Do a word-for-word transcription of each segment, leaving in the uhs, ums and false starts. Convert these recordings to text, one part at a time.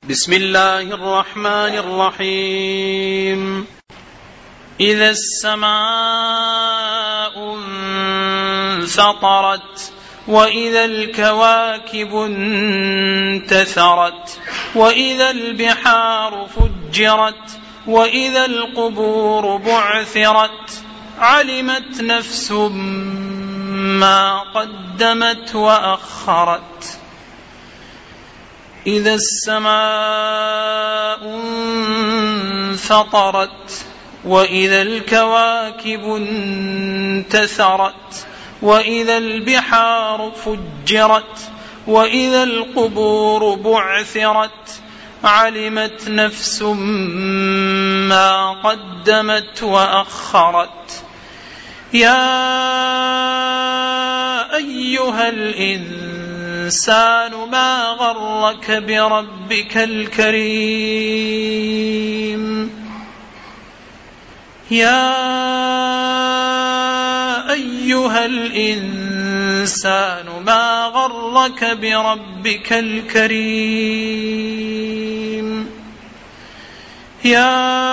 بسم الله الرحمن الرحيم. إذا السماء انفطرت وإذا الكواكب انتثرت وإذا البحار فجرت وإذا القبور بعثرت علمت نفس ما قدمت وأخرت. إذا السماء انفطرت وإذا الكواكب انتثرت وإذا البحار فجرت وإذا القبور بعثرت علمت نفس ما قدمت وأخرت. يا أيها الإنسان ما غرك بربك الكريم. يا أيها الإنسان ما غرك بربك الكريم. يا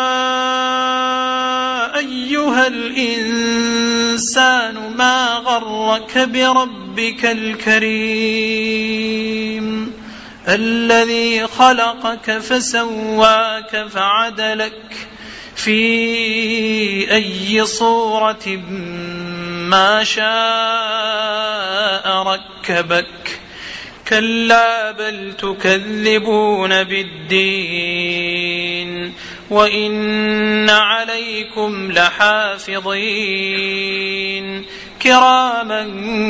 أيها الإنسان ما غرك بربك الكريم الذي خلقك فسواك فعدلك في أي صورة ما شاء ركبك. كلا بل تكذبون بالدين وإن عليكم لحافظين كراما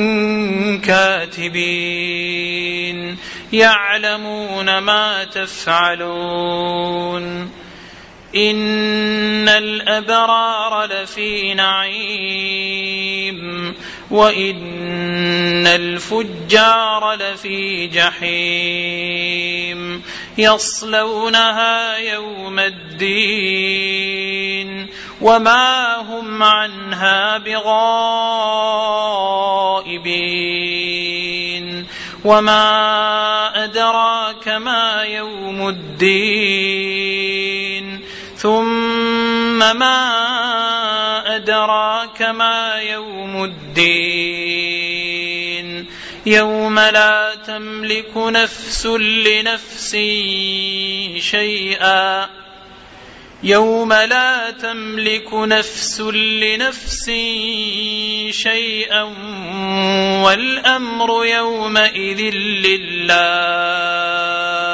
كاتبين يعلمون ما تفعلون. إن الأبرار لفي نعيم وإن الفجار لفي جحيم يصلونها يوم الدين وما هم عنها بغائبين. وما أدراك ما يوم الدين ثم ما أدراك ما يوم الدين يوم لا تملك نفس لنفس شيئا يوم لا تملك نفس لنفس شيئا والأمر يومئذ لله.